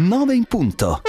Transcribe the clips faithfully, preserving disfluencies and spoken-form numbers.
nove in punto.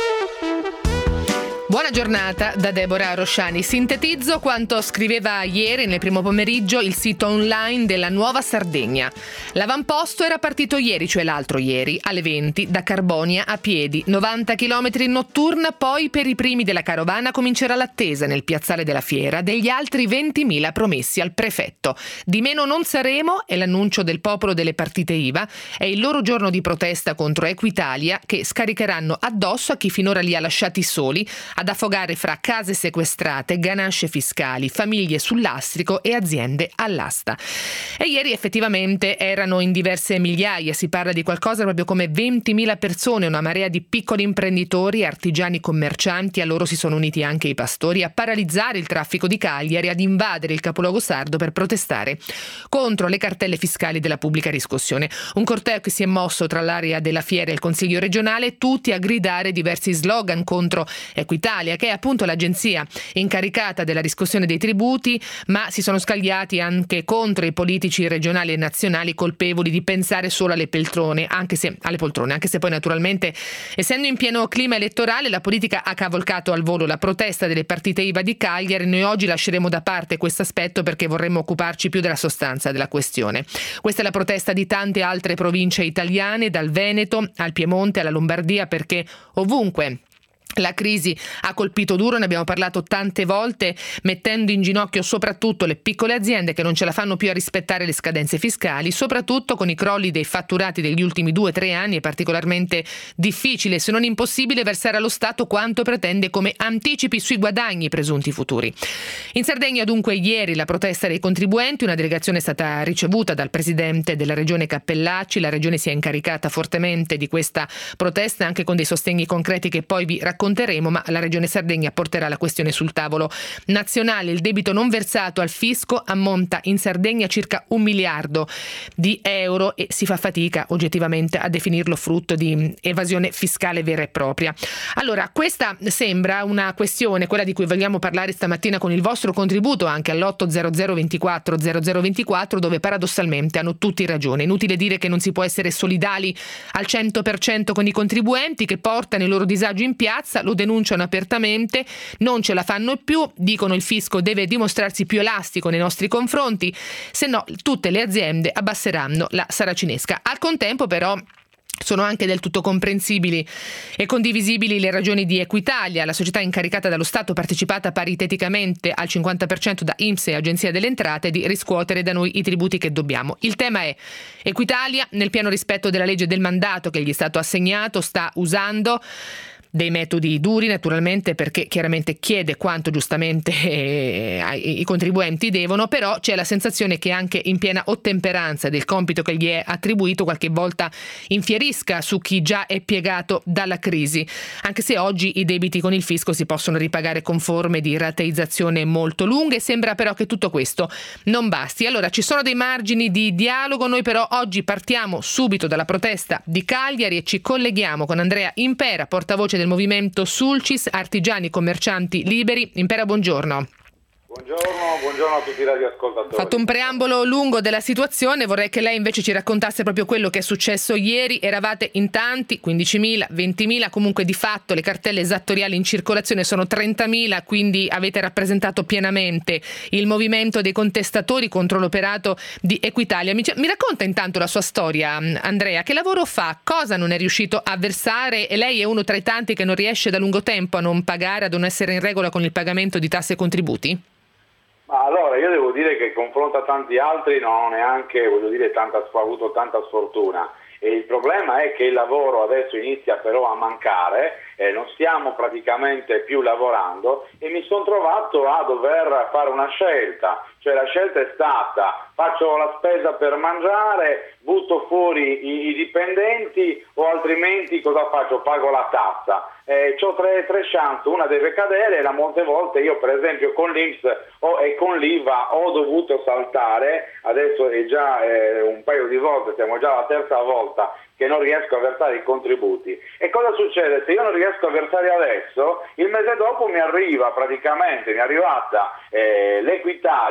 Buona giornata da Deborah Rosciani. Sintetizzo quanto scriveva ieri nel primo pomeriggio il sito online della Nuova Sardegna. L'avamposto era partito ieri, cioè l'altro ieri, alle venti, da Carbonia a piedi, novanta chilometri in notturna, poi per i primi della carovana comincerà l'attesa nel piazzale della fiera degli altri ventimila promessi al prefetto. Di meno non saremo, è l'annuncio del popolo delle partite I V A, è il loro giorno di protesta contro Equitalia che scaricheranno addosso a chi finora li ha lasciati soli, ad affogare fra case sequestrate, ganasce fiscali, famiglie sul lastrico e aziende all'asta. E ieri effettivamente erano in diverse migliaia, si parla di qualcosa proprio come ventimila persone, una marea di piccoli imprenditori, artigiani, commercianti, a loro si sono uniti anche i pastori, a paralizzare il traffico di Cagliari, ad invadere il capoluogo sardo per protestare contro le cartelle fiscali della pubblica riscossione. Un corteo che si è mosso tra l'area della fiera e il Consiglio regionale, tutti a gridare diversi slogan contro Equitalia, che è appunto l'agenzia incaricata della riscossione dei tributi, ma si sono scagliati anche contro i politici regionali e nazionali colpevoli di pensare solo alle poltrone, anche se alle poltrone, anche se poi naturalmente, essendo in pieno clima elettorale, la politica ha cavalcato al volo la protesta delle partite I V A di Cagliari. Noi oggi lasceremo da parte questo aspetto perché vorremmo occuparci più della sostanza della questione. Questa è la protesta di tante altre province italiane, dal Veneto al Piemonte alla Lombardia, perché ovunque la crisi ha colpito duro, ne abbiamo parlato tante volte, mettendo in ginocchio soprattutto le piccole aziende che non ce la fanno più a rispettare le scadenze fiscali, soprattutto con i crolli dei fatturati degli ultimi due o tre anni. È particolarmente difficile, se non impossibile, versare allo Stato quanto pretende come anticipi sui guadagni presunti futuri. In Sardegna dunque ieri la protesta dei contribuenti, una delegazione è stata ricevuta dal presidente della regione Cappellacci, la regione si è incaricata fortemente di questa protesta anche con dei sostegni concreti che poi vi racconteremo, ma la Regione Sardegna porterà la questione sul tavolo nazionale. Il debito non versato al fisco ammonta in Sardegna a circa un miliardo di euro e si fa fatica oggettivamente a definirlo frutto di evasione fiscale vera e propria. Allora, questa sembra una questione, quella di cui vogliamo parlare stamattina con il vostro contributo anche all'otto zero zero ventiquattro zero zero ventiquattro, dove paradossalmente hanno tutti ragione. Inutile dire che non si può essere solidali al cento per cento con i contribuenti che portano il loro disagio in piazza, lo denunciano apertamente, non ce la fanno più, dicono il fisco deve dimostrarsi più elastico nei nostri confronti, se no tutte le aziende abbasseranno la saracinesca. Al contempo però sono anche del tutto comprensibili e condivisibili le ragioni di Equitalia, la società incaricata dallo Stato, partecipata pariteticamente al cinquanta per cento da I N P S e Agenzia delle Entrate, di riscuotere da noi i tributi che dobbiamo. Il tema è: Equitalia, nel pieno rispetto della legge del mandato che gli è stato assegnato, sta usando dei metodi duri naturalmente, perché chiaramente chiede quanto giustamente eh, i contribuenti devono, però c'è la sensazione che anche in piena ottemperanza del compito che gli è attribuito qualche volta infierisca su chi già è piegato dalla crisi, anche se oggi i debiti con il fisco si possono ripagare con forme di rateizzazione molto lunghe. Sembra però che tutto questo non basti. Allora ci sono dei margini di dialogo, noi però oggi partiamo subito dalla protesta di Cagliari e ci colleghiamo con Andrea Impera, portavoce del movimento Sulcis, artigiani commercianti liberi. Impera, buongiorno. Buongiorno, buongiorno a tutti i radioascoltatori. Fatto un preambolo lungo della situazione, vorrei che lei invece ci raccontasse proprio quello che è successo ieri. Eravate in tanti, quindicimila, ventimila, comunque di fatto le cartelle esattoriali in circolazione sono trentamila, quindi avete rappresentato pienamente il movimento dei contestatori contro l'operato di Equitalia. Mi, mi racconta intanto la sua storia, Andrea, che lavoro fa, cosa non è riuscito a versare, e lei è uno tra i tanti che non riesce da lungo tempo a non pagare, a non essere in regola con il pagamento di tasse e contributi? Allora, io devo dire che in confronto a tanti altri non ho neanche, voglio dire, tanta, ho avuto tanta sfortuna. E il problema è che il lavoro adesso inizia però a mancare, eh, non stiamo praticamente più lavorando e mi sono trovato a dover fare una scelta. Cioè la scelta è stata: faccio la spesa per mangiare, butto fuori i, i dipendenti, o altrimenti cosa faccio? Pago la tassa. Eh, c'ho tre, tre chance, una deve cadere, e la molte volte io per esempio con l'I N P S o, e con l'I V A ho dovuto saltare, adesso è già eh, un paio di volte, siamo già alla terza volta che non riesco a versare i contributi. E cosa succede? Se io non riesco a versare adesso, il mese dopo mi arriva praticamente, mi è arrivata eh, l'Equitalia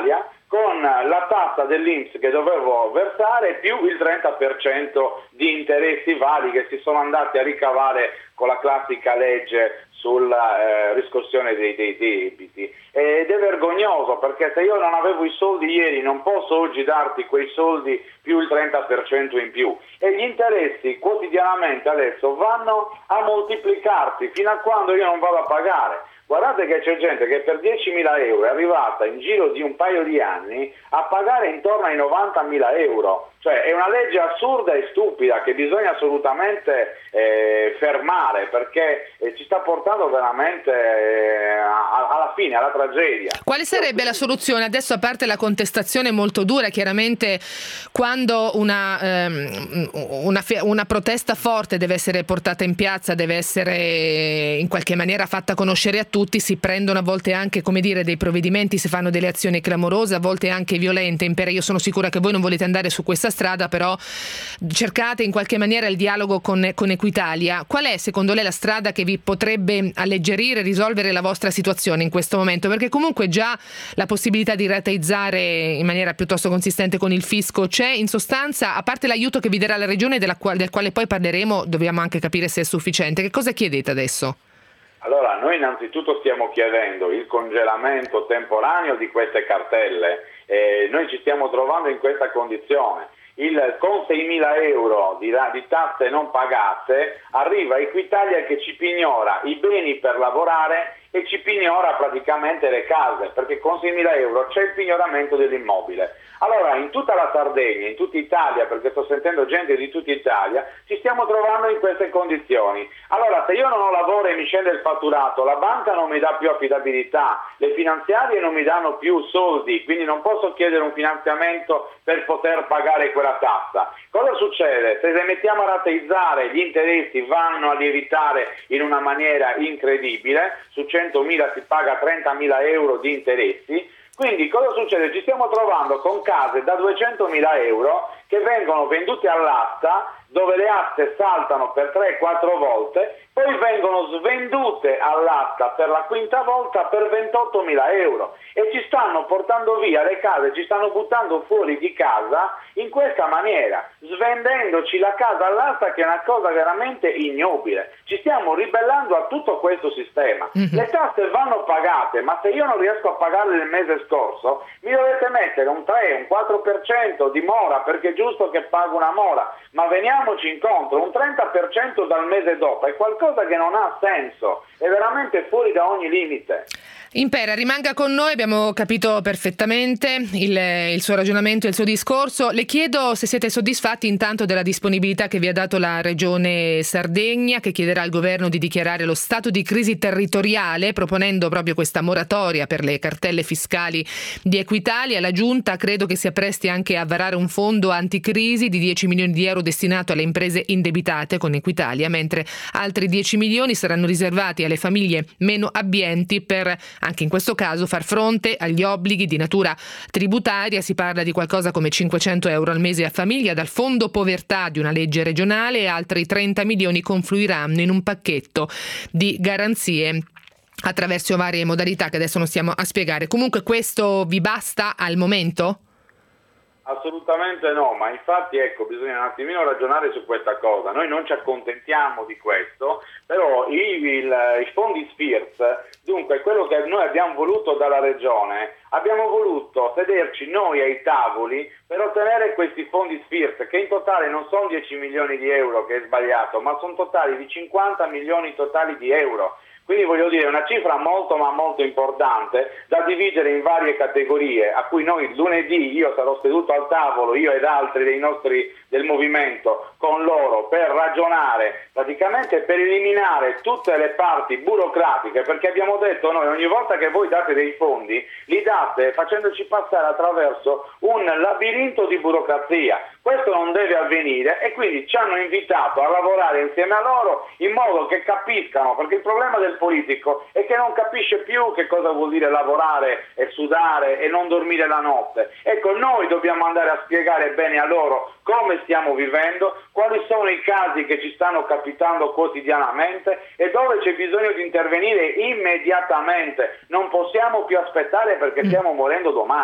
con la tassa dell'I N P S che dovevo versare più il trenta per cento di interessi vari che si sono andati a ricavare con la classica legge sulla eh, riscossione dei, dei debiti. Ed è vergognoso, perché se io non avevo i soldi ieri non posso oggi darti quei soldi più il trenta per cento in più, e gli interessi quotidianamente adesso vanno a moltiplicarsi fino a quando io non vado a pagare. Guardate che c'è gente che per diecimila euro è arrivata in giro di un paio di anni a pagare intorno ai novantamila euro. Cioè è una legge assurda e stupida che bisogna assolutamente eh, fermare, perché eh, ci sta portando veramente eh, alla fine, alla tragedia. Quale sarebbe la soluzione? Adesso, a parte la contestazione molto dura, chiaramente quando una, ehm, una, una protesta forte deve essere portata in piazza, deve essere in qualche maniera fatta conoscere a tutti, si prendono a volte anche, come dire, dei provvedimenti, si fanno delle azioni clamorose, a volte anche violente. Impera, io sono sicura che voi non volete andare su questa strada, però cercate in qualche maniera il dialogo con, con Equitalia. Qual è secondo lei la strada che vi potrebbe alleggerire, risolvere la vostra situazione in questo momento? Perché comunque già la possibilità di rateizzare in maniera piuttosto consistente con il fisco c'è. In sostanza, a parte l'aiuto che vi darà la regione, della quale, del quale poi parleremo, dobbiamo anche capire se è sufficiente. Che cosa chiedete adesso? Allora, noi innanzitutto stiamo chiedendo il congelamento temporaneo di queste cartelle. Eh, noi ci stiamo trovando in questa condizione. Il, con seimila euro di, di tasse non pagate arriva Equitalia che ci pignora i beni per lavorare e ci pignora praticamente le case, perché con seimila euro c'è il pignoramento dell'immobile. Allora, in tutta la Sardegna, in tutta Italia, perché sto sentendo gente di tutta Italia, ci stiamo trovando in queste condizioni. Allora, se io non ho lavoro e mi scende il fatturato, la banca non mi dà più affidabilità, le finanziarie non mi danno più soldi, quindi non posso chiedere un finanziamento per poter pagare quella tassa. Cosa succede? Se le mettiamo a rateizzare, gli interessi vanno a lievitare in una maniera incredibile, su centomila si paga trentamila euro di interessi. Quindi cosa succede? Ci stiamo trovando con case da duecentomila euro che vengono vendute all'asta, dove le aste saltano per tre quattro volte, poi vengono svendute all'asta per la quinta volta per ventottomila euro, e ci stanno portando via le case, ci stanno buttando fuori di casa in questa maniera, svendendoci la casa all'asta, che è una cosa veramente ignobile. Ci stiamo ribellando a tutto questo sistema. Mm-hmm. Le tasse vanno pagate, ma se io non riesco a pagarle il mese scorso, mi dovete mettere un tre, un quattro per cento di mora, perché è giusto che pago una mora, ma veniamoci incontro, un trenta per cento dal mese dopo è qualcosa che non ha senso, è veramente fuori da ogni limite. Impera, rimanga con noi, abbiamo capito perfettamente il, il suo ragionamento e il suo discorso. Le chiedo se siete soddisfatti intanto della disponibilità che vi ha dato la Regione Sardegna, che chiederà al governo di dichiarare lo stato di crisi territoriale, proponendo proprio questa moratoria per le cartelle fiscali di Equitalia. La Giunta credo che si appresti anche a varare un fondo anticrisi di dieci milioni di euro destinato alle imprese indebitate con Equitalia, mentre altri dieci milioni saranno riservati alle famiglie meno abbienti per, anche in questo caso, far fronte agli obblighi di natura tributaria. Si parla di qualcosa come cinquecento euro al mese a famiglia dal fondo povertà di una legge regionale, e altri trenta milioni confluiranno in un pacchetto di garanzie attraverso varie modalità che adesso non stiamo a spiegare. Comunque questo vi basta al momento? Assolutamente no, ma infatti ecco, bisogna un attimino ragionare su questa cosa. Noi non ci accontentiamo di questo, però i, il, i fondi S F I R S, dunque quello che noi abbiamo voluto dalla Regione, abbiamo voluto sederci noi ai tavoli per ottenere questi fondi S F I R S, che in totale non sono dieci milioni di euro, che è sbagliato, ma sono totali di cinquanta milioni totali di euro. Quindi voglio dire, una cifra molto ma molto importante da dividere in varie categorie, a cui noi lunedì io sarò seduto al tavolo, io ed altri dei nostri del movimento, con loro per ragionare, praticamente per eliminare tutte le parti burocratiche, perché abbiamo detto noi ogni volta che voi date dei fondi, li date facendoci passare attraverso un labirinto di burocrazia. Questo non deve avvenire, e quindi ci hanno invitato a lavorare insieme a loro in modo che capiscano, perché il problema del politico è che non capisce più che cosa vuol dire lavorare e sudare e non dormire la notte. Ecco, noi dobbiamo andare a spiegare bene a loro come stiamo vivendo, quali sono i casi che ci stanno capitando quotidianamente e dove c'è bisogno di intervenire immediatamente. Non possiamo più aspettare, perché stiamo morendo domani.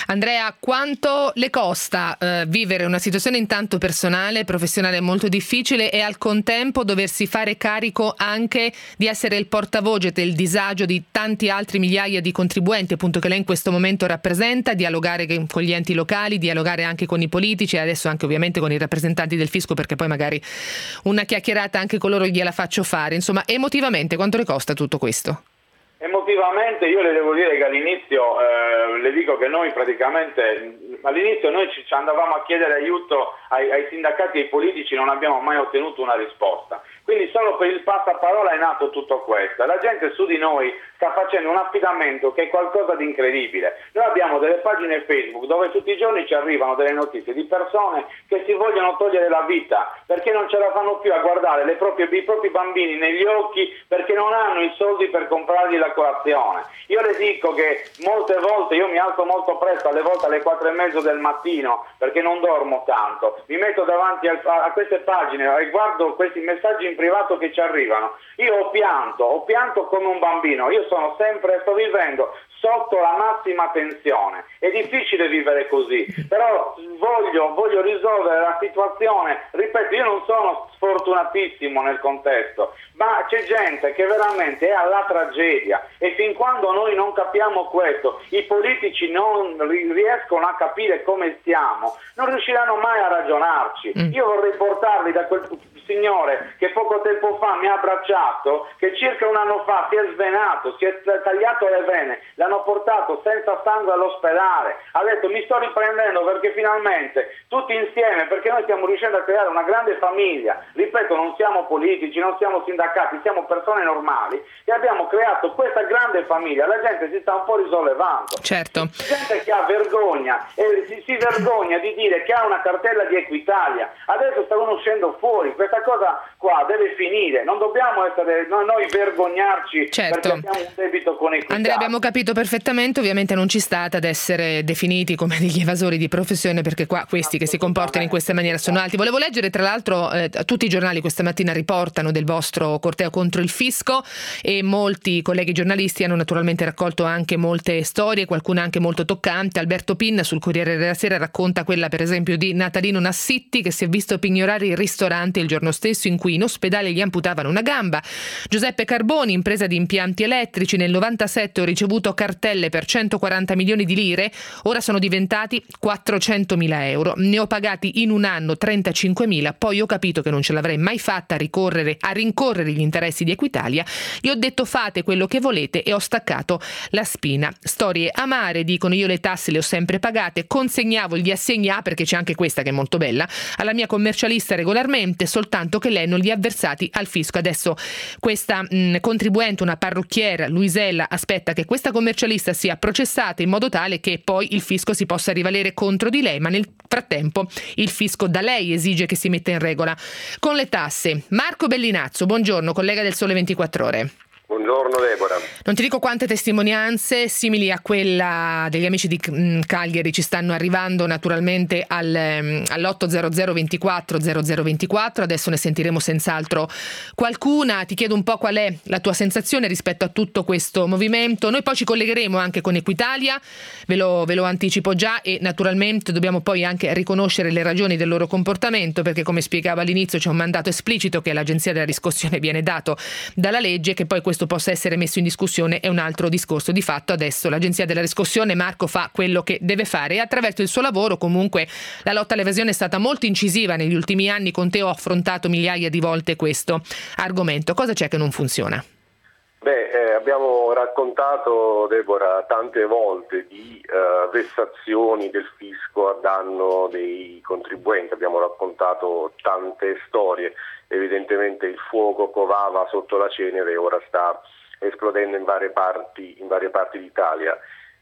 Andrea, quanto le costa eh, vivere una situazione intanto personale, professionale molto difficile e al contempo doversi fare carico anche di essere il portavoce del disagio di tanti altri migliaia di contribuenti, appunto, che lei in questo momento rappresenta, dialogare con gli enti locali, dialogare anche con i politici e adesso anche ovviamente con i rappresentanti del fisco, perché poi magari una chiacchierata anche con loro gliela faccio fare. Insomma, emotivamente quanto le costa tutto questo? Emotivamente io le devo dire che all'inizio, eh, le dico che noi praticamente, all'inizio noi ci, ci andavamo a chiedere aiuto ai, ai sindacati e ai politici, non abbiamo mai ottenuto una risposta. Quindi solo per il passaparola è nato tutto questo. La gente su di noi sta facendo un affidamento che è qualcosa di incredibile. Noi abbiamo delle pagine Facebook dove tutti i giorni ci arrivano delle notizie di persone che si vogliono togliere la vita perché non ce la fanno più a guardare le proprie, i propri bambini negli occhi, perché non hanno i soldi per comprargli la colazione. Io le dico che molte volte io mi alzo molto presto, alle volte alle quattro e mezzo del mattino, perché non dormo tanto, mi metto davanti a, a queste pagine e guardo questi messaggi in privato che ci arrivano. Io ho pianto, ho pianto come un bambino. Io sono sempre, sto vivendo sotto la massima tensione. È difficile vivere così, però voglio, voglio risolvere la situazione. Ripeto, io non sono sfortunatissimo nel contesto, ma c'è gente che veramente è alla tragedia e fin quando noi non capiamo questo, i politici non riescono a capire come stiamo, non riusciranno mai a ragionarci. Mm. Io vorrei portarli da quel signore che poco tempo fa mi ha abbracciato, che circa un anno fa si è svenato, si è tagliato le vene, l'hanno portato senza sangue all'ospedale, ha detto mi sto riprendendo perché finalmente tutti insieme, perché noi stiamo riuscendo a creare una grande famiglia, ripeto, non siamo politici, non siamo sindacati, siamo persone normali e abbiamo creato questa grande famiglia. La gente si sta un po' risollevando, certo. Gente che ha vergogna e si, si vergogna di dire che ha una cartella di Equitalia, adesso stanno uscendo fuori. Questa cosa qua deve finire, non dobbiamo essere noi, noi vergognarci, certo, perché abbiamo un debito con Equitalia. Andrea, abbiamo capito perfettamente, ovviamente non ci state ad essere definiti come degli evasori di professione, perché qua questi che si comportano in questa maniera sono alti. Volevo leggere tra l'altro eh, tutti i giornali questa mattina riportano del vostro corteo contro il fisco e molti colleghi giornalisti hanno naturalmente raccolto anche molte storie, qualcuna anche molto toccante. Alberto Pinna sul Corriere della Sera racconta quella per esempio di Natalino Nassitti che si è visto pignorare il ristorante il giorno stesso in cui in ospedale gli amputavano una gamba. Giuseppe Carboni, impresa di impianti elettrici, nel novantasette ho ricevuto cartelle per centoquaranta milioni di lire, ora sono diventati quattrocentomila euro, ne ho pagati in un anno trentacinquemila, poi ho capito che non ce l'avrei mai fatta a ricorrere a rincorrere gli interessi di Equitalia, gli ho detto fate quello che volete e ho staccato la spina. Storie amare, dicono, io le tasse le ho sempre pagate, consegnavo gli assegni A, perché c'è anche questa che è molto bella, alla mia commercialista regolarmente, soltanto che lei non li ha versati al fisco. Adesso questa mh, contribuente, una parrucchiera, Luisella, aspetta che questa commercialista sia processata in modo tale che poi il fisco si possa rivalere contro di lei, ma nel frattempo il fisco da lei esige che si metta in regola con le tasse. Marco Bellinazzo, buongiorno, collega del Sole ventiquattro Ore. Buongiorno Deborah. Non ti dico quante testimonianze simili a quella degli amici di Cagliari ci stanno arrivando naturalmente al, all'otto zero zero ventiquattro zero zero ventiquattro, adesso ne sentiremo senz'altro qualcuna. Ti chiedo un po' qual è la tua sensazione rispetto a tutto questo movimento. Noi poi ci collegheremo anche con Equitalia, ve lo, ve lo anticipo già, e naturalmente dobbiamo poi anche riconoscere le ragioni del loro comportamento, perché come spiegavo all'inizio c'è un mandato esplicito che all'Agenzia della Riscossione viene dato dalla legge. Che poi questo possa essere messo in discussione è un altro discorso. Di fatto adesso l'Agenzia della Riscossione, Marco, fa quello che deve fare e attraverso il suo lavoro comunque la lotta all'evasione è stata molto incisiva negli ultimi anni. Con te ho affrontato migliaia di volte questo argomento. Cosa c'è che non funziona? Beh, eh, abbiamo raccontato, Deborah, tante volte di eh, vessazioni del fisco a danno dei contribuenti, abbiamo raccontato tante storie. Evidentemente il fuoco covava sotto la cenere e ora sta esplodendo in varie parti, in varie parti d'Italia.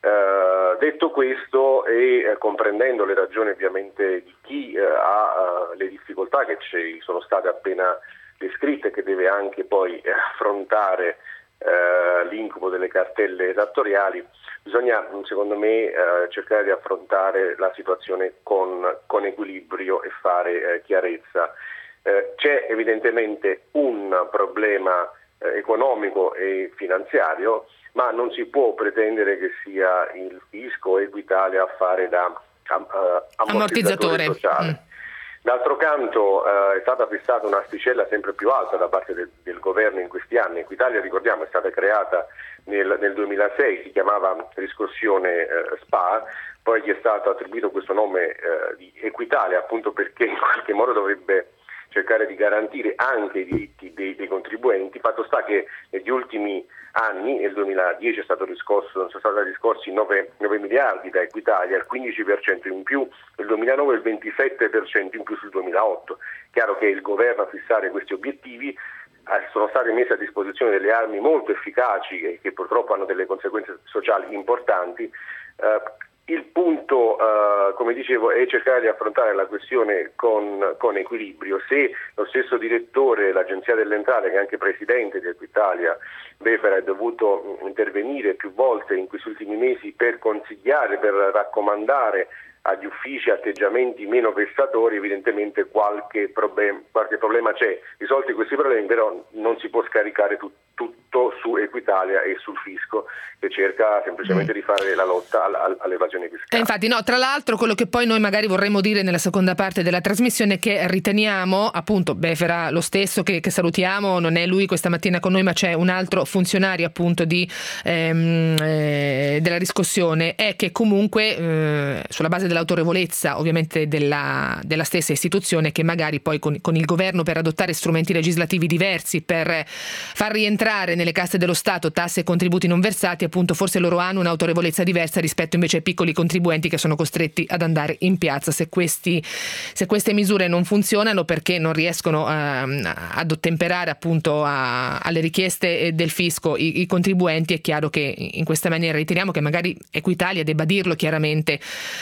Eh, detto questo e eh, comprendendo le ragioni ovviamente di chi eh, ha uh, le difficoltà che ci sono state appena descritte, che deve anche poi eh, affrontare eh, l'incubo delle cartelle esattoriali, bisogna secondo me eh, cercare di affrontare la situazione con, con equilibrio e fare eh, chiarezza. Eh, c'è evidentemente un problema eh, economico e finanziario, ma non si può pretendere che sia il fisco o Equitalia a fare da uh, ammortizzatore sociale. Mm. D'altro canto uh, è stata fissata un'asticella sempre più alta da parte del, del governo in questi anni. Equitalia, ricordiamo, è stata creata nel, nel duemilasei, si chiamava riscossione uh, S P A, poi gli è stato attribuito questo nome uh, di Equitalia appunto perché in qualche modo dovrebbe cercare di garantire anche i diritti dei, dei contribuenti. Fatto sta che negli ultimi anni, nel duemiladieci è stato riscosso, sono stati riscossi nove miliardi da Equitalia, il quindici per cento in più nel duemilanove e il ventisette per cento in più sul duemilaotto. Chiaro che il governo a fissare questi obiettivi sono state messe a disposizione delle armi molto efficaci e che purtroppo hanno delle conseguenze sociali importanti. Uh, Il punto, uh, come dicevo, è cercare di affrontare la questione con, con equilibrio. Se lo stesso direttore dell'Agenzia delle Entrate, che è anche presidente di Equitalia, Befera, è dovuto intervenire più volte in questi ultimi mesi per consigliare, per raccomandare agli uffici atteggiamenti meno vessatori, evidentemente qualche, problem- qualche problema c'è. Risolti questi problemi però non si può scaricare tu- tutto su Equitalia e sul fisco, che cerca semplicemente mm. di fare la lotta all- all- all'evasione fiscale. E infatti no, tra l'altro quello che poi noi magari vorremmo dire nella seconda parte della trasmissione è che riteniamo, appunto, Befera lo stesso che, che salutiamo, non è lui questa mattina con noi ma c'è un altro funzionario appunto di ehm, eh, della riscossione, è che comunque eh, sulla base dell'autorevolezza ovviamente della, della stessa istituzione, che magari poi con, con il governo per adottare strumenti legislativi diversi per far rientrare nelle casse dello Stato tasse e contributi non versati, appunto forse loro hanno un'autorevolezza diversa rispetto invece ai piccoli contribuenti che sono costretti ad andare in piazza se, questi, se queste misure non funzionano perché non riescono a, ad ottemperare appunto a, alle richieste del fisco i, i contribuenti. È chiaro che in questa maniera riteniamo che magari Equitalia debba dirlo chiaramente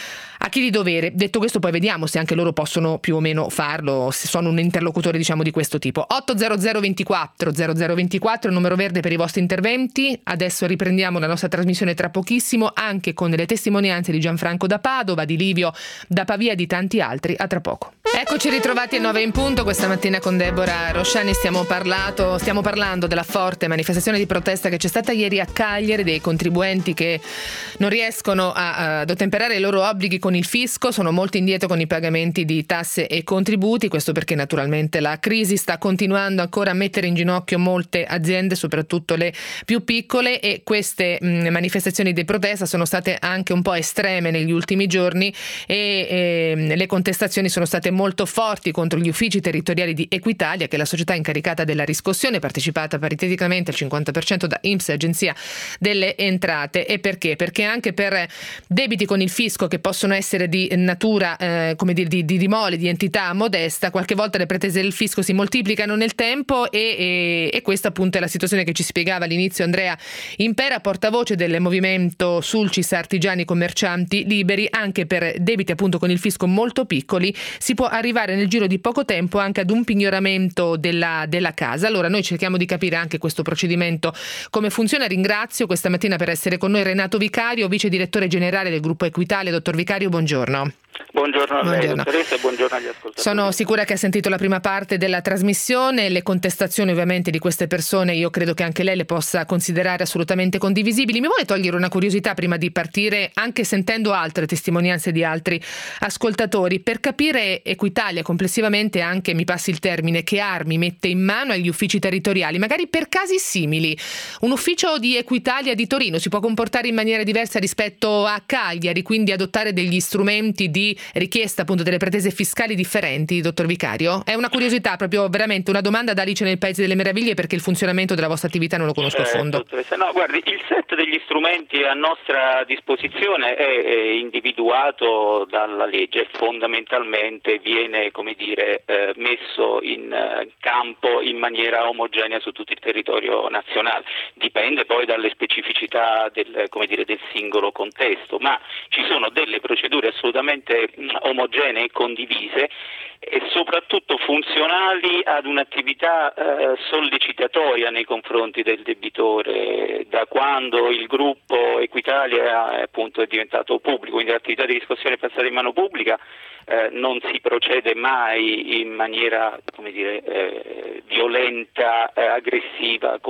a chi di dovere. Detto questo, poi vediamo se anche loro possono più o meno farlo, se sono un interlocutore diciamo di questo tipo. otto zero zero ventiquattro zero zero ventiquattro, il numero verde per i vostri interventi. Adesso riprendiamo la nostra trasmissione tra pochissimo, anche con le testimonianze di Gianfranco da Padova, di Livio da Pavia e di tanti altri. A tra poco. Eccoci ritrovati a nove in punto questa mattina con Deborah Rosciani. Stiamo, parlato, stiamo parlando della forte manifestazione di protesta che c'è stata ieri a Cagliari, dei contribuenti che non riescono a, ad ottemperare i loro obblighi con il fisco, sono molto indietro con i pagamenti di tasse e contributi. Questo perché naturalmente la crisi sta continuando ancora a mettere in ginocchio molte aziende, soprattutto le più piccole, e queste mh, manifestazioni di protesta sono state anche un po' estreme negli ultimi giorni e, e le contestazioni sono state molto forti contro gli uffici territoriali di Equitalia, che è la società incaricata della riscossione, partecipata pariteticamente al cinquanta per cento da I N P S e Agenzia delle Entrate. E perché? Perché anche per debiti con il fisco che possono essere di natura eh, come dire di, di, di mole, di entità modesta, qualche volta le pretese del fisco si moltiplicano nel tempo e, e, e questa appunto è la situazione che ci spiegava all'inizio Andrea Impera, portavoce del movimento Sulcis Artigiani Commercianti Liberi. Anche per debiti appunto con il fisco molto piccoli si può arrivare nel giro di poco tempo anche ad un pignoramento della, della casa. Allora noi cerchiamo di capire anche questo procedimento come funziona. Ringrazio questa mattina per essere con noi Renato Vicario, vice direttore generale del gruppo Equitalia. Dottor Vicario, buongiorno. Buongiorno a lei, dottoressa, e buongiorno agli ascoltatori. Sono sicura che ha sentito la prima parte della trasmissione, le contestazioni ovviamente di queste persone, io credo che anche lei le possa considerare assolutamente condivisibili. Mi vuole togliere una curiosità prima di partire, anche sentendo altre testimonianze di altri ascoltatori, per capire Equitalia complessivamente, anche mi passi il termine, che armi mette in mano agli uffici territoriali, magari per casi simili. Un ufficio di Equitalia di Torino si può comportare in maniera diversa rispetto a Cagliari, quindi adottare degli strumenti di richiesta appunto delle pretese fiscali differenti, dottor Vicario? È una curiosità, proprio veramente una domanda da Alice nel Paese delle Meraviglie, perché il funzionamento della vostra attività non lo conosco a fondo. Dottoressa, no, guardi, il set degli strumenti a nostra disposizione è, è individuato dalla legge, fondamentalmente viene, come dire, eh, messo in eh, campo in maniera omogenea su tutto il territorio nazionale. Dipende poi dalle specificità del, come dire, del singolo contesto, ma ci sono delle procedure assolutamente omogenee e condivise e soprattutto funzionali ad un'attività eh, sollecitatoria nei confronti del debitore. Da quando il gruppo Equitalia è, appunto, è diventato pubblico, quindi l'attività di riscossione è passata in mano pubblica, eh, non si procede mai in maniera, come dire, eh, violenta, eh, aggressiva, come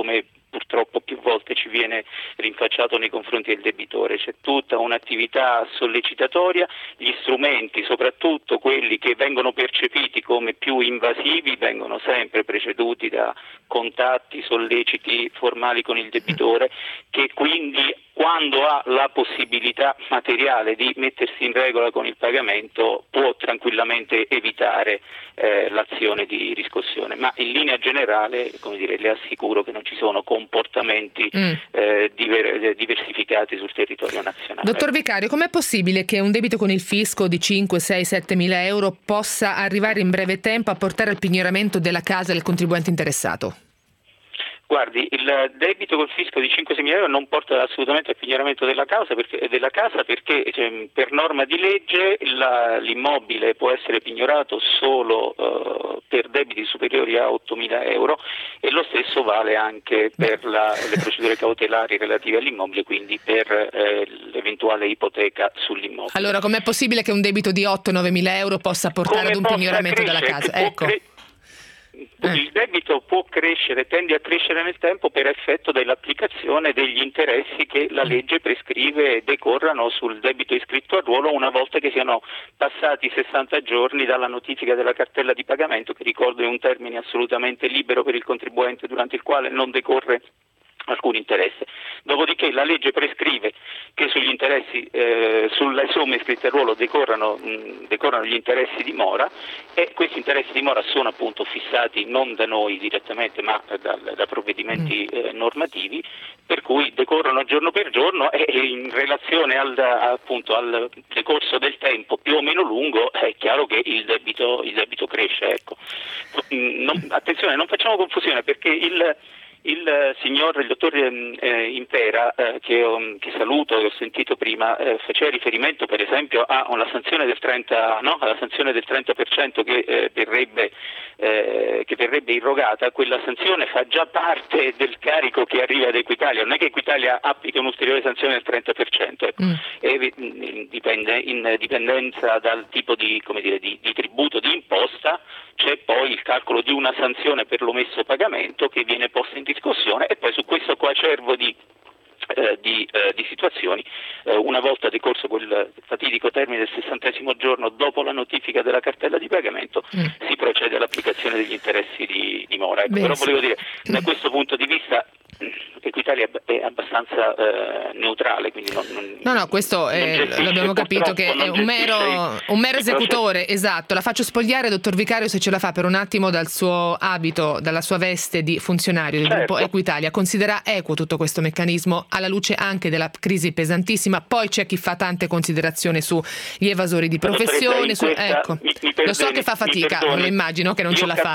purtroppo più volte ci viene rinfacciato nei confronti del debitore. C'è tutta un'attività sollecitatoria, gli strumenti, soprattutto quelli che vengono percepiti come più invasivi, vengono sempre preceduti da contatti, solleciti formali con il debitore, che quindi quando ha la possibilità materiale di mettersi in regola con il pagamento può tranquillamente evitare eh, l'azione di riscossione, ma in linea generale, come dire, le assicuro che non ci sono comportamenti mm. eh, diver- diversificati sul territorio nazionale. Dottor Vicario, com'è possibile che un debito con il fisco di cinque, sei, sette mila euro possa arrivare in breve tempo a portare al pignoramento della casa del contribuente interessato? Guardi, il debito col fisco di cinque sei mila euro non porta assolutamente al pignoramento della casa perché, della casa perché cioè, per norma di legge la, l'immobile può essere pignorato solo uh, per debiti superiori a ottomila euro e lo stesso vale anche per la, le procedure cautelari relative all'immobile, quindi per eh, l'eventuale ipoteca sull'immobile. Allora, com'è possibile che un debito di otto nove mila euro possa portare Come ad un pignoramento della casa? Ecco. Cre- Il debito può crescere, tende a crescere nel tempo per effetto dell'applicazione degli interessi che la legge prescrive e decorrano sul debito iscritto a ruolo una volta che siano passati sessanta giorni dalla notifica della cartella di pagamento, che ricordo è un termine assolutamente libero per il contribuente durante il quale non decorre alcun interesse. Dopodiché la legge prescrive che sugli interessi, eh, sulle somme iscritte a ruolo decorrano, mh, decorrano gli interessi di mora e questi interessi di mora sono appunto fissati non da noi direttamente ma da, da provvedimenti eh, normativi, per cui decorrono giorno per giorno e in relazione al, appunto, al decorso del tempo più o meno lungo è chiaro che il debito, il debito cresce. Ecco. Non, attenzione, non facciamo confusione perché il Il signor, il dottor eh, Impera, eh, che, ho, che saluto e ho sentito prima, eh, faceva riferimento per esempio a una sanzione del trenta, no? alla sanzione del trenta per cento che, eh, verrebbe, eh, che verrebbe irrogata. Quella sanzione fa già parte del carico che arriva da Equitalia, non è che Equitalia applica un'ulteriore sanzione del trenta per cento, ecco. mm. e, dipende, in dipendenza dal tipo di, come dire, di, di tributo di imposta. C'è poi il calcolo di una sanzione per l'omesso pagamento che viene posta in discussione e poi su questo coacervo di, eh, di, eh, di situazioni, eh, una volta decorso quel fatidico termine del sessantesimo giorno dopo la notifica della cartella di pagamento, mm. si procede all'applicazione degli interessi di, di mora. Ecco, però volevo dire, da questo punto di vista Equitalia è abbastanza eh, neutrale, quindi non, non, no no questo è, l'abbiamo capito che è un mero, un mero esecutore, esatto. La faccio spogliare, dottor Vicario, se ce la fa per un attimo dal suo abito, dalla sua veste di funzionario del certo. gruppo Equitalia. Considera equo tutto questo meccanismo alla luce anche della crisi pesantissima? Poi c'è chi fa tante considerazioni sugli evasori di professione, su, questa, ecco mi, mi perdoni, lo so che fa fatica, lo immagino che non Io ce la cap- fa.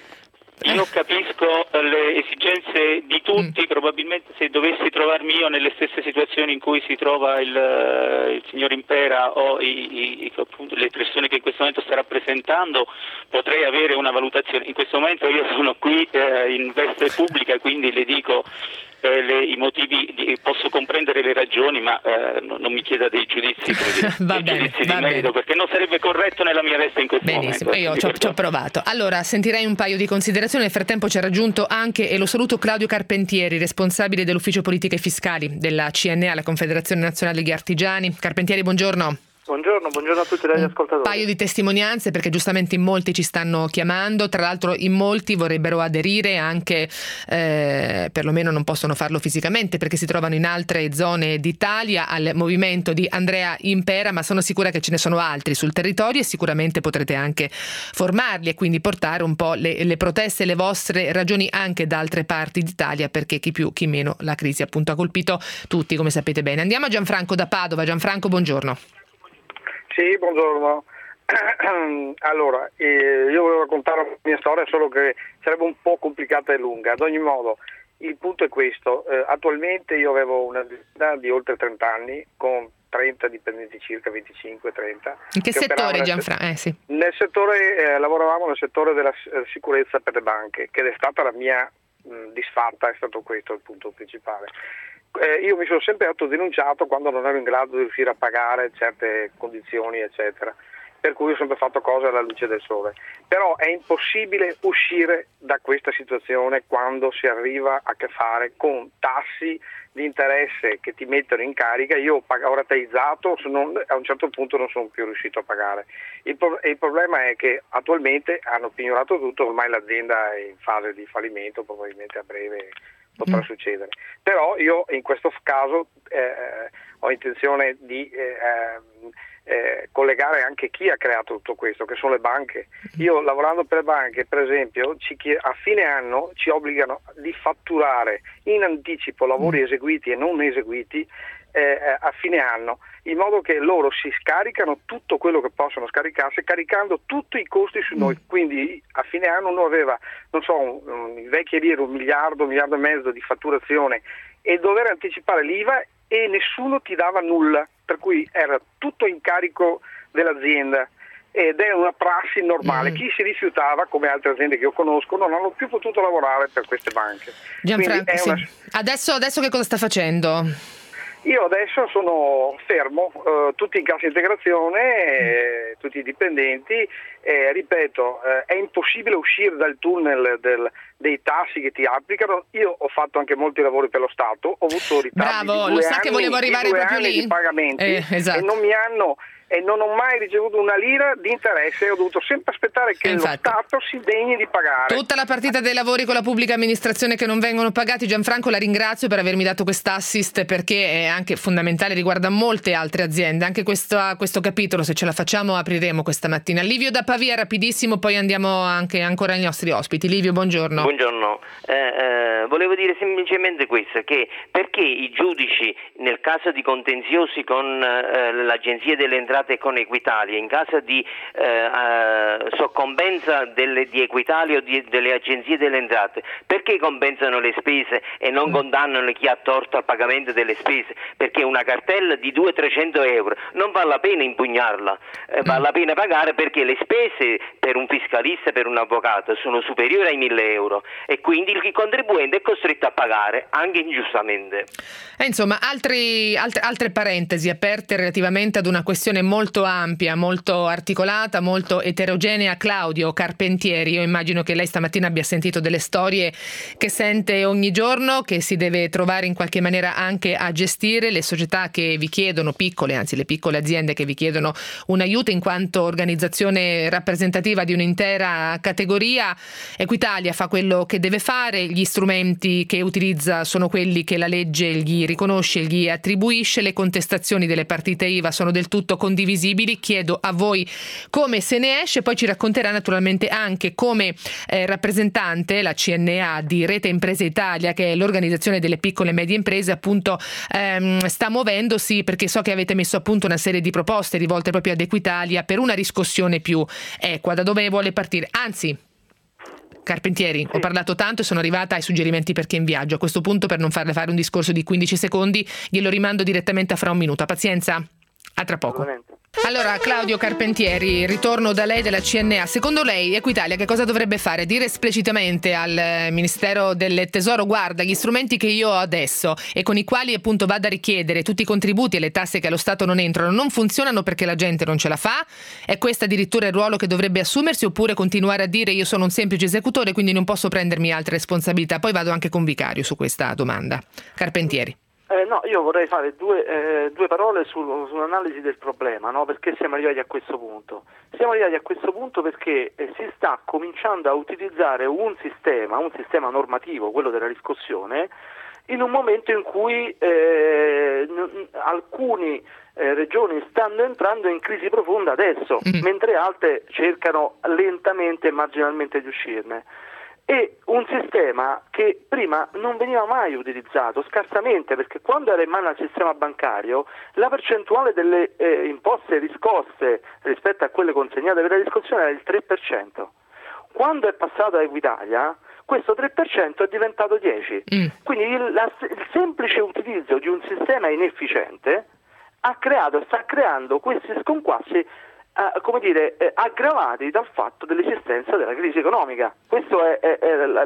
Io capisco le esigenze di tutti, mm. probabilmente se dovessi trovarmi io nelle stesse situazioni in cui si trova il, il signor Impera o i, i, appunto, le persone che in questo momento sta rappresentando, potrei avere una valutazione. In questo momento io sono qui eh, in veste pubblica, quindi le dico eh, le, i motivi, di, posso comprendere le ragioni, ma eh, non, non mi chieda dei giudizi, come dire, va dei bene, giudizi va di merito, bene. perché non sarebbe corretto nella mia veste in questo Benissimo, momento. io ci ho, ci ho provato. Allora, sentirei un paio di considerazioni. Nel frattempo ci ha raggiunto anche, e lo saluto, Claudio Carpentieri, responsabile dell'Ufficio Politiche e Fiscali della C N A, la Confederazione Nazionale degli Artigiani. Carpentieri, buongiorno. Buongiorno, buongiorno a tutti gli ascoltatori. Un paio di testimonianze, perché giustamente in molti ci stanno chiamando, tra l'altro in molti vorrebbero aderire anche, eh, perlomeno non possono farlo fisicamente perché si trovano in altre zone d'Italia, al movimento di Andrea Impera, ma sono sicura che ce ne sono altri sul territorio e sicuramente potrete anche formarli e quindi portare un po' le, le proteste, le vostre ragioni anche da altre parti d'Italia, perché chi più chi meno la crisi appunto ha colpito tutti, come sapete bene. Andiamo a Gianfranco da Padova. Gianfranco, buongiorno. Sì, buongiorno. Allora, eh, io volevo raccontare la mia storia, solo che sarebbe un po' complicata e lunga. Ad ogni modo, il punto è questo. Eh, attualmente io avevo un'azienda di oltre trenta anni, con trenta dipendenti circa, venticinque trenta. In che, che settore, Gianfranco? Eh, sì. Nel settore, eh, lavoravamo nel settore della eh, sicurezza per le banche, che è stata la mia mh, disfatta, è stato questo il punto principale. Eh, io mi sono sempre autodenunciato quando non ero in grado di riuscire a pagare certe condizioni, eccetera. per cui ho sempre fatto cose alla luce del sole. Però è impossibile uscire da questa situazione quando si arriva a che fare con tassi di interesse che ti mettono in carica. Io ho, pag- ho rateizzato, non, a un certo punto non sono più riuscito a pagare. Il, pro- il problema è che attualmente hanno pignorato tutto, ormai l'azienda è in fase di fallimento, probabilmente a breve potrà mm. succedere. Però io in questo caso eh, ho intenzione di eh, eh, collegare anche chi ha creato tutto questo, che sono le banche. Io lavorando per le banche, per esempio, ci chied- a fine anno ci obbligano di fatturare in anticipo lavori mm. eseguiti e non eseguiti eh, a fine anno, in modo che loro si scaricano tutto quello che possono scaricarsi, caricando tutti i costi su noi. Quindi a fine anno uno aveva, non so, un, un, in vecchie lire un miliardo, un miliardo e mezzo di fatturazione e dover anticipare l'I V A e nessuno ti dava nulla, per cui era tutto in carico dell'azienda. Ed è una prassi normale. Mm. Chi si rifiutava, come altre aziende che io conosco, non hanno più potuto lavorare per queste banche. Gianfranco, sì. una... adesso, adesso che cosa sta facendo? Io adesso sono fermo, eh, tutti in cassa integrazione, eh, tutti i dipendenti, eh, ripeto, eh, è impossibile uscire dal tunnel del, dei tassi che ti applicano. Io ho fatto anche molti lavori per lo Stato, ho avuto ritardi Bravo, di due lo sa anni, che volevo arrivare di due proprio anni lì. di pagamenti eh, esatto. e non mi hanno e non ho mai ricevuto una lira di interesse, ho dovuto sempre aspettare che Infatti, lo Stato si degni di pagare. Tutta la partita dei lavori con la pubblica amministrazione che non vengono pagati. Gianfranco, la ringrazio per avermi dato quest'assist, perché è anche fondamentale, riguarda molte altre aziende. Anche questo, questo capitolo, se ce la facciamo, apriremo questa mattina. Livio da Pavia, rapidissimo, poi andiamo anche ancora ai nostri ospiti. Livio, buongiorno. Buongiorno, eh, eh, volevo dire semplicemente questo, che perché i giudici nel caso di contenziosi con eh, l'Agenzia delle Entrate e con Equitalia, in caso di eh, eh, soccombenza delle, di Equitalia o di, delle agenzie delle entrate, perché compensano le spese e non condannano chi ha torto al pagamento delle spese? Perché una cartella di duecento trecento euro non vale la pena impugnarla, eh, vale la pena pagare, perché le spese per un fiscalista, per un avvocato, sono superiori ai mille euro e quindi il contribuente è costretto a pagare anche ingiustamente. E insomma, altri, altre, altre parentesi aperte relativamente ad una questione molto ampia, molto articolata, molto eterogenea. Claudio Carpentieri, io immagino che lei stamattina abbia sentito delle storie che sente ogni giorno, che si deve trovare in qualche maniera anche a gestire, le società che vi chiedono, piccole, anzi le piccole aziende che vi chiedono un aiuto in quanto organizzazione rappresentativa di un'intera categoria. Equitalia fa quello che deve fare, gli strumenti che utilizza sono quelli che la legge gli riconosce, gli attribuisce, le contestazioni delle partite I V A sono del tutto condivisibili. Chiedo a voi come se ne esce, poi ci racconterà naturalmente anche come eh, rappresentante la C N A di Rete Imprese Italia, che è l'organizzazione delle piccole e medie imprese, appunto ehm, sta muovendosi, perché so che avete messo a punto una serie di proposte rivolte proprio ad Equitalia per una riscossione più equa. Da dove vuole partire? Anzi, Carpentieri, sì. Ho parlato tanto e sono arrivata ai suggerimenti per chi è in viaggio. A questo punto, per non farle fare un discorso di quindici secondi, glielo rimando direttamente a fra un minuto. Pazienza, a tra poco. Allora, Claudio Carpentieri, ritorno da lei della C N A. Secondo lei Equitalia che cosa dovrebbe fare? Dire esplicitamente al Ministero del Tesoro: guarda, gli strumenti che io ho adesso e con i quali appunto vado a richiedere tutti i contributi e le tasse che allo Stato non entrano non funzionano perché la gente non ce la fa? È questo addirittura il ruolo che dovrebbe assumersi, oppure continuare a dire io sono un semplice esecutore quindi non posso prendermi altre responsabilità? Poi vado anche con Vicario su questa domanda. Carpentieri. Eh, no, io vorrei fare due, eh, due parole su, sull'analisi del problema, no? Perché siamo arrivati a questo punto? Siamo arrivati a questo punto perché eh, si sta cominciando a utilizzare un sistema, un sistema normativo, quello della riscossione, in un momento in cui eh, n- alcuni eh, regioni stanno entrando in crisi profonda adesso, mm. mentre altre cercano lentamente e marginalmente di uscirne. E un sistema che prima non veniva mai utilizzato, scarsamente, perché quando era in mano al sistema bancario la percentuale delle eh, imposte riscosse rispetto a quelle consegnate per la riscossione era il tre per cento. Quando è passato a Equitalia questo tre per cento è diventato dieci per cento. Mm. Quindi il, la, il semplice utilizzo di un sistema inefficiente ha creato e sta creando questi sconquassi eh, come dire, eh, aggravati dal fatto dell'esistenza della crisi economica. Questo è, è, è, è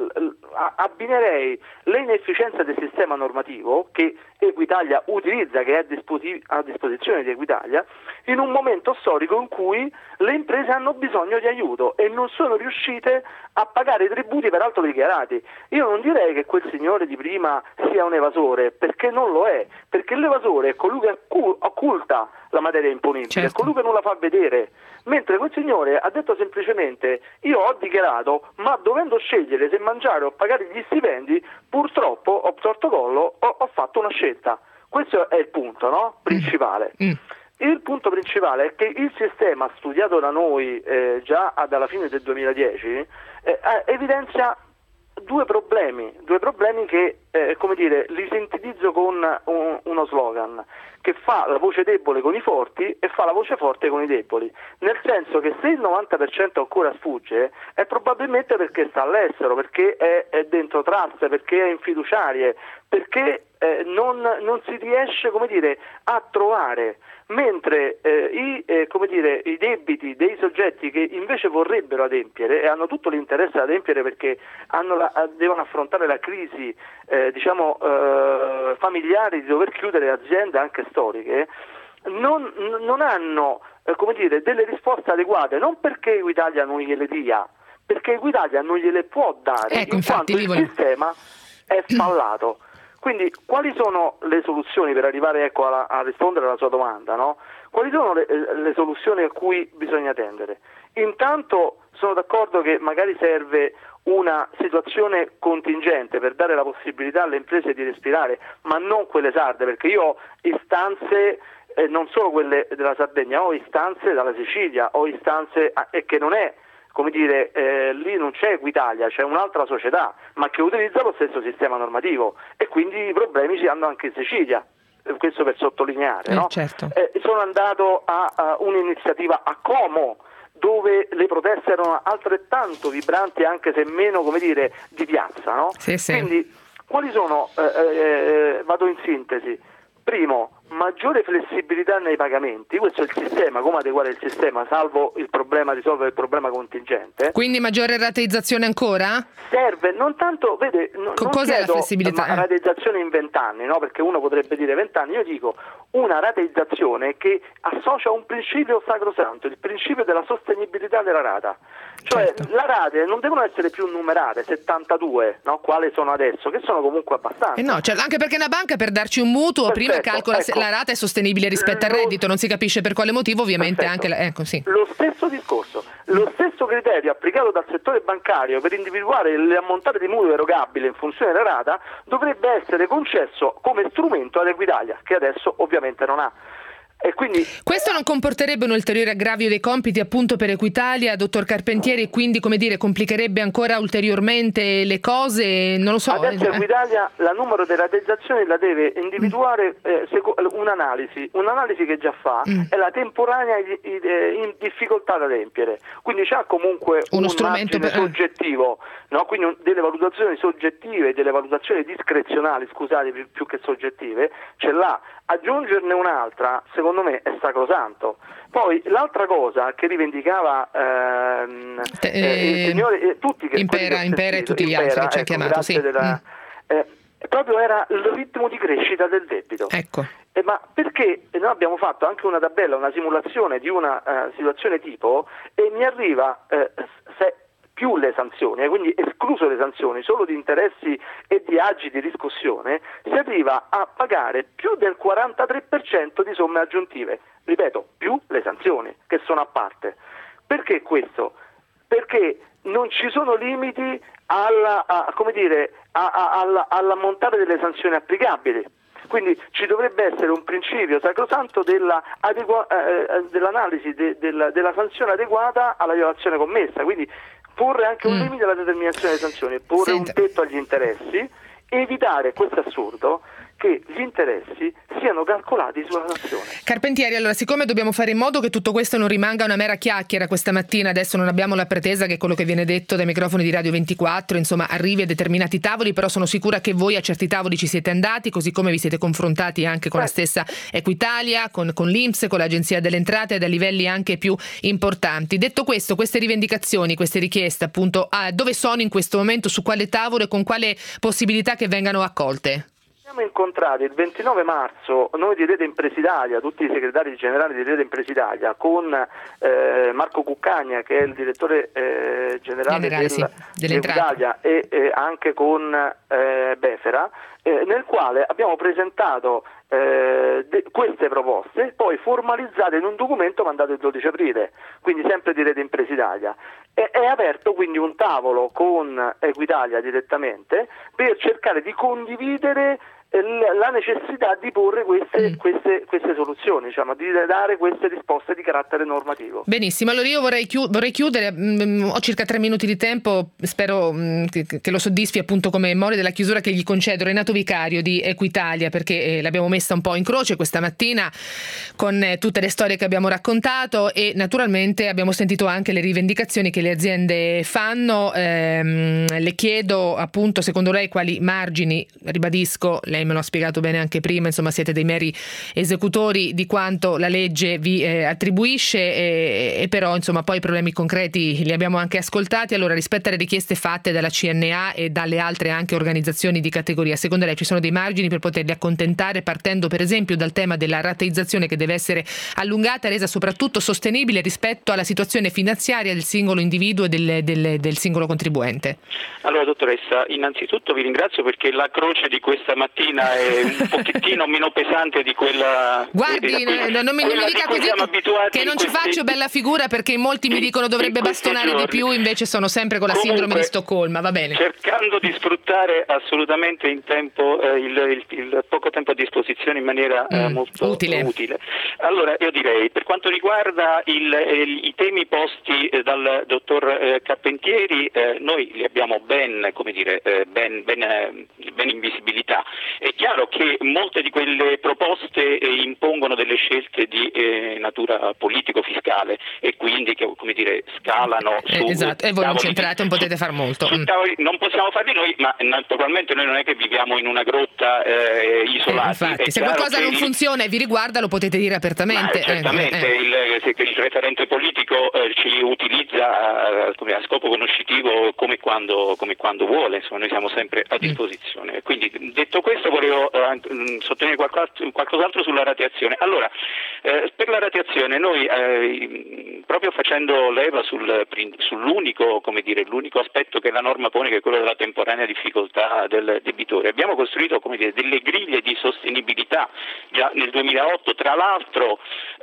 abbinerei le inefficienze del sistema normativo che Equitalia utilizza, che è a, disposi- a disposizione di Equitalia, in un momento storico in cui le imprese hanno bisogno di aiuto e non sono riuscite a pagare i tributi peraltro dichiarati. Io non direi che quel signore di prima sia un evasore, perché non lo è, perché l'evasore è colui che occulta la materia imponibile, certo. È colui che non la fa vedere, mentre quel signore ha detto semplicemente: io ho dichiarato, ma dovendo scegliere se mangiare o pagare gli stipendi, purtroppo ho torto collo, ho, ho fatto una scelta. Questo è il punto, no? Principale. Mm. Il punto principale è che il sistema studiato da noi eh, già dalla fine del duemiladieci eh, evidenzia due problemi, due problemi che, eh, come dire, li sintetizzo con un, uno slogan che fa la voce debole con i forti e fa la voce forte con i deboli, nel senso che se il novanta per cento ancora sfugge è probabilmente perché sta all'estero, perché è, è dentro trust, perché è in fiduciarie, perché eh, non, non si riesce, come dire, a trovare, mentre eh, i, eh, come dire, i debiti dei soggetti che invece vorrebbero adempiere e hanno tutto l'interesse ad adempiere perché hanno la, devono affrontare la crisi eh, diciamo eh, familiare di dover chiudere aziende anche storiche, non, non hanno eh, come dire, delle risposte adeguate, non perché Equitalia non gliele dia, perché Equitalia non gliele può dare, ecco, in quanto il volevo... sistema è fallato. Quindi quali sono le soluzioni per arrivare, ecco, a, a rispondere alla sua domanda, no? Quali sono le, le soluzioni a cui bisogna tendere? Intanto sono d'accordo che magari serve una situazione contingente per dare la possibilità alle imprese di respirare, ma non quelle sarde, perché io ho istanze, eh, non solo quelle della Sardegna, ho istanze dalla Sicilia, ho istanze, e che non è, come dire, eh, lì non c'è Equitalia, c'è un'altra società, ma che utilizza lo stesso sistema normativo e quindi i problemi si hanno anche in Sicilia, questo per sottolineare, eh, no? certo. eh, sono andato a, a un'iniziativa a Como, dove le proteste erano altrettanto vibranti, anche se meno, come dire, di piazza, no? Sì, sì. Quindi quali sono, eh, eh, vado in sintesi. Primo, maggiore flessibilità nei pagamenti, questo è il sistema, come adeguare il sistema, salvo il problema, risolvere il problema contingente. Quindi maggiore rateizzazione ancora? Serve, non tanto, vede, non, Co- non cos'è chiedo la flessibilità? Ma, rateizzazione in vent'anni, no? Perché uno potrebbe dire vent'anni, io dico una rateizzazione che associa un principio sacrosanto, il principio della sostenibilità della rata. Cioè, certo. Le rate non devono essere più numerate, settantadue, no? Quale sono adesso, che sono comunque abbastanza. Eh no, cioè, anche perché una banca per darci un mutuo Perfetto, prima calcola ecco. se la rata è sostenibile rispetto al reddito, non si capisce per quale motivo, ovviamente. Perfetto. anche la, ecco, sì. Lo stesso discorso, lo stesso criterio applicato dal settore bancario per individuare l'ammontare di mutuo erogabile in funzione della rata dovrebbe essere concesso come strumento ad Equitalia, che adesso ovviamente non ha. E quindi questo non comporterebbe un ulteriore aggravio dei compiti appunto per Equitalia, dottor Carpentieri, e quindi, come dire, complicherebbe ancora ulteriormente le cose? Non lo so. Adesso Equitalia la numero di rateizzazioni la deve individuare eh, secondo un'analisi, un'analisi che già fa mm. è la temporanea in difficoltà da adempiere, quindi c'ha comunque uno un strumento margine per... soggettivo, no? Quindi un, delle valutazioni soggettive, delle valutazioni discrezionali, scusate, più, più che soggettive, ce l'ha. Aggiungerne un'altra, secondo me, è sacrosanto. Poi l'altra cosa che rivendicava ehm, Te, eh, il signore, eh, tutti che Impera, Impera e tutti gli Impera, altri che ci ha ecco, chiamato, sì. Della, mm. eh, proprio era il ritmo di crescita del debito. Ecco. Eh, ma perché noi abbiamo fatto anche una tabella, una simulazione di una uh, situazione tipo, e mi arriva eh, se, più le sanzioni, eh, quindi escluso le sanzioni, solo di interessi e di agi di riscossione, si arriva a pagare più del quarantatré per cento di somme aggiuntive. Ripeto, più le sanzioni, che sono a parte. Perché questo? Perché non ci sono limiti alla, a, come dire, a, a, alla, all'ammontare delle sanzioni applicabili. Quindi ci dovrebbe essere un principio sacrosanto della adegua, eh, dell'analisi de, della, della sanzione adeguata alla violazione commessa. Quindi porre anche un mm. limite alla determinazione delle sanzioni, porre Senta. un tetto agli interessi evitare questo assurdo che gli interessi siano calcolati sulla nazione. Carpentieri, allora, siccome dobbiamo fare in modo che tutto questo non rimanga una mera chiacchiera questa mattina, adesso non abbiamo la pretesa che quello che viene detto dai microfoni di Radio ventiquattro insomma arrivi a determinati tavoli, però sono sicura che voi a certi tavoli ci siete andati, così come vi siete confrontati anche con eh. la stessa Equitalia, con, con l'I N P S, con l'Agenzia delle Entrate ed a livelli anche più importanti. Detto questo, queste rivendicazioni, queste richieste appunto, ah, dove sono in questo momento, su quale tavolo e con quale possibilità che vengano accolte? Siamo incontrati il ventinove marzo, noi di Rete Impresa Italia, tutti i segretari generali di Rete Impresa Italia, con eh, Marco Cuccagna che è il direttore eh, generale, generale del, sì, dell'Italia e eh, anche con eh, Befera, eh, nel quale abbiamo presentato eh, de- queste proposte, poi formalizzate in un documento mandato il dodici aprile, quindi sempre di Rete Impresa Italia. E- è aperto quindi un tavolo con Equitalia direttamente per cercare di condividere la necessità di porre queste, mm. queste, queste soluzioni, diciamo, di dare queste risposte di carattere normativo. Benissimo, allora io vorrei, chiu- vorrei chiudere, mm, ho circa tre minuti di tempo, spero mm, che, che lo soddisfi appunto come memoria della chiusura che gli concedo. Renato Vicario di Equitalia, perché eh, l'abbiamo messa un po' in croce questa mattina con eh, tutte le storie che abbiamo raccontato e naturalmente abbiamo sentito anche le rivendicazioni che le aziende fanno. Ehm, le chiedo appunto, secondo lei quali margini, ribadisco, lei me lo ha spiegato bene anche prima, insomma siete dei meri esecutori di quanto la legge vi eh, attribuisce e, e però insomma poi i problemi concreti li abbiamo anche ascoltati. Allora, rispetto alle richieste fatte dalla C N A e dalle altre anche organizzazioni di categoria, secondo lei ci sono dei margini per poterli accontentare, partendo per esempio dal tema della rateizzazione che deve essere allungata, resa soprattutto sostenibile rispetto alla situazione finanziaria del singolo individuo e del, del, del singolo contribuente? Allora dottoressa, innanzitutto vi ringrazio perché la croce di questa mattina è un pochettino meno pesante di quella. Guardi, eh, cui, non, non mi, non mi dica così che non ci questi... faccio bella figura, perché molti mi dicono dovrebbe bastonare giorni. di più, invece sono sempre con la Comunque, sindrome di Stoccolma, va bene. Cercando di sfruttare assolutamente in tempo eh, il, il, il poco tempo a disposizione in maniera eh, mm, molto utile. utile. Allora io direi, per quanto riguarda il, il, i temi posti eh, dal dottor eh, Carpentieri, eh, noi li abbiamo ben, come dire, eh, ben, ben, eh, ben in visibilità. È chiaro che molte di quelle proposte eh, impongono delle scelte di eh, natura politico-fiscale e quindi che, come dire, scalano su eh, esatto, e voi non c'entrate, non potete far molto. Su, tavoli, non possiamo farli noi, ma naturalmente noi non è che viviamo in una grotta eh, isolata. Eh, infatti, se qualcosa non il... funziona e vi riguarda lo potete dire apertamente. Ma, certamente, eh, eh. Il, se il referente politico eh, ci utilizza eh, a scopo conoscitivo come quando, come quando vuole, insomma noi siamo sempre a disposizione. Mm. Quindi detto questo volevo eh, sottolineare qualcos'altro, qualcos'altro sulla rateazione. Allora, eh, per la rateazione noi eh, proprio facendo leva sul, sull'unico, come dire, l'unico aspetto che la norma pone, che è quello della temporanea difficoltà del debitore, abbiamo costruito, come dire, delle griglie di sostenibilità già nel duemilaotto, tra l'altro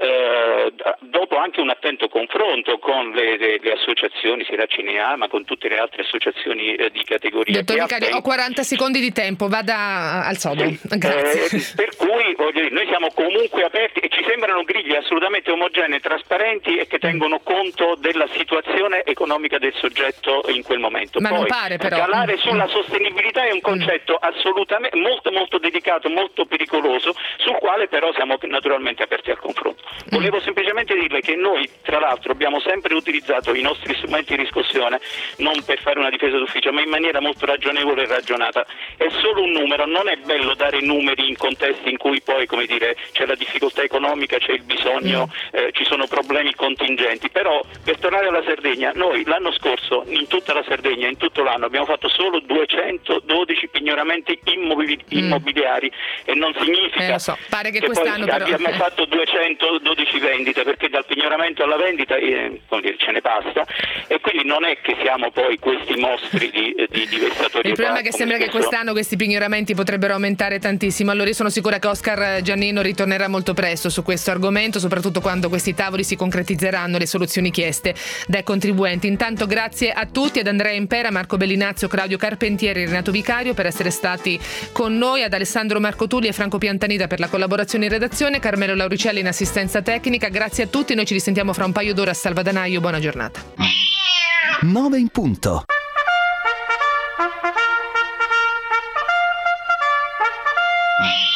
eh, dopo anche un attento confronto con le, le, le associazioni, sia la C N A ma con tutte le altre associazioni eh, di categoria. Dottor Vicario, ho quaranta secondi di tempo, vada al sodo. Sì. Grazie. Eh, per cui voglio dire, noi siamo comunque aperti e ci sembrano griglie assolutamente omogenee, trasparenti e che tengono conto della situazione economica del soggetto in quel momento. Ma Poi, non pare però. Calare sulla sostenibilità è un concetto assolutamente molto molto delicato, molto pericoloso, sul quale però siamo naturalmente aperti al confronto. Volevo semplicemente dirle che noi, tra l'altro, abbiamo sempre utilizzato i nostri strumenti di riscossione non per fare una difesa d'ufficio, ma in maniera molto ragionevole e ragionata. È solo un numero, non è bello dare numeri in contesti in cui poi, come dire, c'è la difficoltà economica, c'è il bisogno, eh, ci sono problemi contingenti, però per tornare alla Sardegna, noi l'anno scorso in tutta la Sardegna, in tutto l'anno abbiamo fatto solo duecentododici pignoramenti immobili, immobiliari e non significa eh, so. Pare che, che quest'anno poi però... abbiamo fatto duecentododici vendite, perché dal pignoramento alla vendita eh, come dire, ce ne passa, e quindi non è che siamo poi questi mostri di, di, di vessatorietà. Il problema è che sembra che quest'anno questi pignoramenti potrebbero aumentare tantissimo. Allora io sono sicura che Oscar Giannino ritornerà molto presto su questo argomento, soprattutto quando questi tavoli si concretizzeranno, le soluzioni chieste dai contribuenti. Intanto grazie a tutti, ad Andrea Impera, Marco Bellinazzo, Claudio Carpentieri e Renato Vicario per essere stati con noi, ad Alessandro Marcotulli e Franco Piantanida per la collaborazione in redazione, Carmelo Lauricelli in assistenza tecnica. Grazie a tutti, noi ci risentiamo fra un paio d'ore a Salvadanaio. Buona giornata. nove in punto. Bye.